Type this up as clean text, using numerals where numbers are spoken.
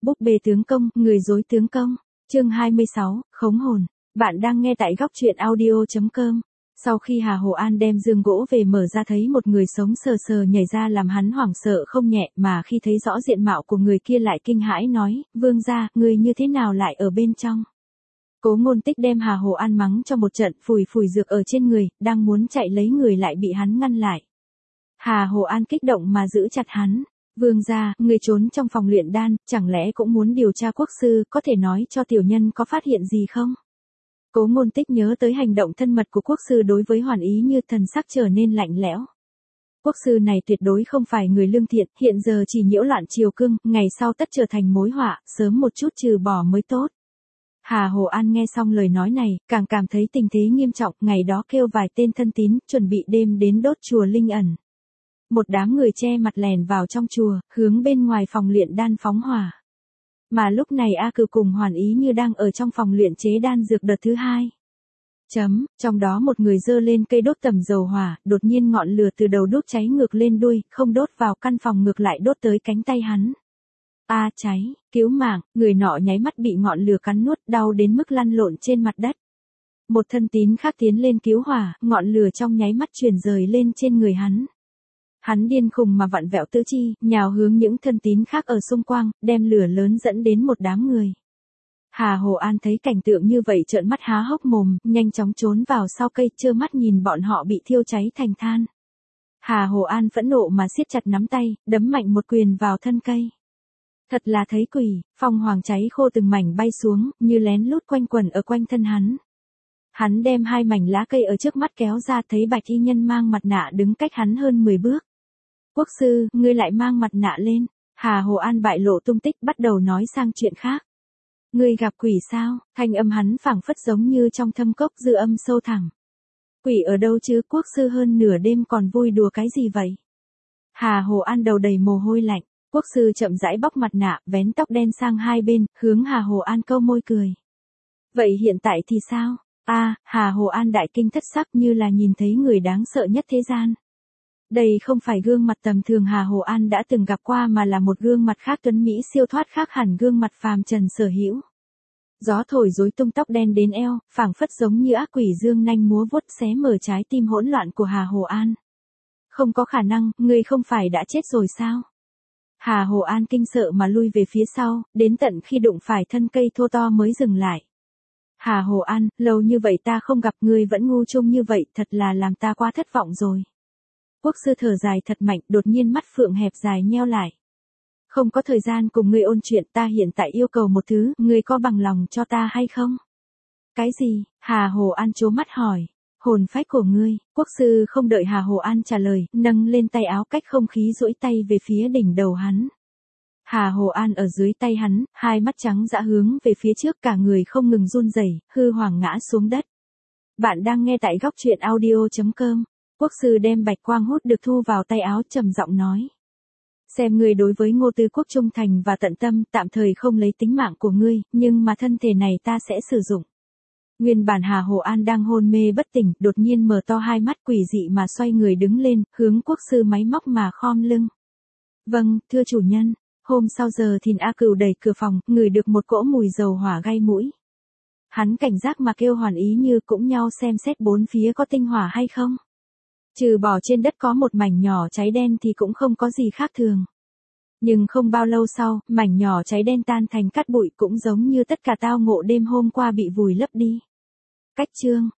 Búp bê tướng công, người dối tướng công. Chương 26, khống hồn. Bạn đang nghe tại góc truyện audio.com. Sau khi Hà Hồ An đem giường gỗ về mở ra thấy một người sống sờ sờ nhảy ra làm hắn hoảng sợ không nhẹ, mà khi thấy rõ diện mạo của người kia lại kinh hãi nói, vương gia, người như thế nào lại ở bên trong? Cố Ngôn Tích đem Hà Hồ An mắng cho một trận, phủi phủi dược ở trên người, đang muốn chạy lấy người lại bị hắn ngăn lại. Hà Hồ An kích động mà giữ chặt hắn. Vương gia, người trốn trong phòng luyện đan, chẳng lẽ cũng muốn điều tra quốc sư, có thể nói cho tiểu nhân có phát hiện gì không? Cố Ngôn Tích nhớ tới hành động thân mật của quốc sư đối với Hoàn Ý Như, thần sắc trở nên lạnh lẽo. Quốc sư này tuyệt đối không phải người lương thiện, hiện giờ chỉ nhiễu loạn triều cương, ngày sau tất trở thành mối họa, sớm một chút trừ bỏ mới tốt. Hà Hồ An nghe xong lời nói này, càng cảm thấy tình thế nghiêm trọng, ngày đó kêu vài tên thân tín, chuẩn bị đêm đến đốt chùa Linh Ẩn. Một đám người che mặt lèn vào trong chùa, hướng bên ngoài phòng luyện đan phóng hỏa. Mà lúc này A Cửu cùng Hoàn Ý Như đang ở trong phòng luyện chế đan dược đợt thứ 2. Trong đó một người giơ lên cây đốt tầm dầu hỏa, đột nhiên ngọn lửa từ đầu đốt cháy ngược lên đuôi, không đốt vào căn phòng ngược lại đốt tới cánh tay hắn. A cháy, cứu mạng, người nọ nháy mắt bị ngọn lửa cắn nuốt, đau đến mức lăn lộn trên mặt đất. Một thân tín khác tiến lên cứu hỏa, ngọn lửa trong nháy mắt truyền rời lên trên người hắn. Hắn điên khùng mà vặn vẹo tứ chi, nhào hướng những thân tín khác ở xung quanh, đem lửa lớn dẫn đến một đám người. Hà Hồ An thấy cảnh tượng như vậy trợn mắt há hốc mồm, nhanh chóng trốn vào sau cây, trơ mắt nhìn bọn họ bị thiêu cháy thành than. Hà Hồ An phẫn nộ mà siết chặt nắm tay, đấm mạnh một quyền vào thân cây. Thật là thấy quỷ, phong hoàng cháy khô từng mảnh bay xuống, như lén lút quanh quẩn ở quanh thân hắn. Hắn đem 2 mảnh lá cây ở trước mắt kéo ra, thấy bạch y nhân mang mặt nạ đứng cách hắn hơn 10 bước. Quốc sư, ngươi lại mang mặt nạ lên. Hà Hồ An bại lộ tung tích, bắt đầu nói sang chuyện khác. Ngươi gặp quỷ sao? Thanh âm hắn phảng phất giống như trong thâm cốc dư âm sâu thẳm. Quỷ ở đâu chứ, quốc sư hơn nửa đêm còn vui đùa cái gì vậy? Hà Hồ An đầu đầy mồ hôi lạnh. Quốc sư chậm rãi bóc mặt nạ, vén tóc đen sang hai bên, hướng Hà Hồ An câu môi cười. Vậy hiện tại thì sao? Hà Hồ An đại kinh thất sắc như là nhìn thấy người đáng sợ nhất thế gian. Đây không phải gương mặt tầm thường Hà Hồ An đã từng gặp qua mà là một gương mặt khác tuấn mỹ siêu thoát, khác hẳn gương mặt phàm trần sở hữu. Gió thổi rối tung tóc đen đến eo, phảng phất giống như ác quỷ dương nanh múa vuốt xé mở trái tim hỗn loạn của Hà Hồ An. Không có khả năng, ngươi không phải đã chết rồi sao? Hà Hồ An kinh sợ mà lui về phía sau, đến tận khi đụng phải thân cây thô to mới dừng lại. Hà Hồ An, lâu như vậy ta không gặp ngươi vẫn ngu chung như vậy, thật là làm ta quá thất vọng rồi. Quốc sư thở dài thật mạnh, đột nhiên mắt phượng hẹp dài nheo lại. Không có thời gian cùng ngươi ôn chuyện, ta hiện tại yêu cầu một thứ, ngươi có bằng lòng cho ta hay không? Cái gì? Hà Hồ An trố mắt hỏi. Hồn phách của ngươi. Quốc sư không đợi Hà Hồ An trả lời, nâng lên tay áo cách không khí duỗi tay về phía đỉnh đầu hắn. Hà Hồ An ở dưới tay hắn, hai mắt trắng dã hướng về phía trước, cả người không ngừng run rẩy, hư hoàng ngã xuống đất. Bạn đang nghe tại góc truyện audio.com. Quốc sư đem bạch quang hút được thu vào tay áo, trầm giọng nói. Xem ngươi đối với Ngô Tư Quốc trung thành và tận tâm, tạm thời không lấy tính mạng của ngươi, nhưng mà thân thể này ta sẽ sử dụng. Nguyên bản Hà Hồ An đang hôn mê bất tỉnh, đột nhiên mở to hai mắt quỷ dị mà xoay người đứng lên, hướng quốc sư máy móc mà khom lưng. Vâng, thưa chủ nhân. Hôm sau giờ thìn A Cửu đẩy cửa phòng, ngửi được một cỗ mùi dầu hỏa gai mũi. Hắn cảnh giác mà kêu Hoàn Ý Như cũng nhau xem xét bốn phía có tinh hỏa hay không. Trừ bỏ trên đất có một mảnh nhỏ cháy đen thì cũng không có gì khác thường. Nhưng không bao lâu sau, mảnh nhỏ cháy đen tan thành cát bụi, cũng giống như tất cả tao ngộ đêm hôm qua bị vùi lấp đi. Cách chương,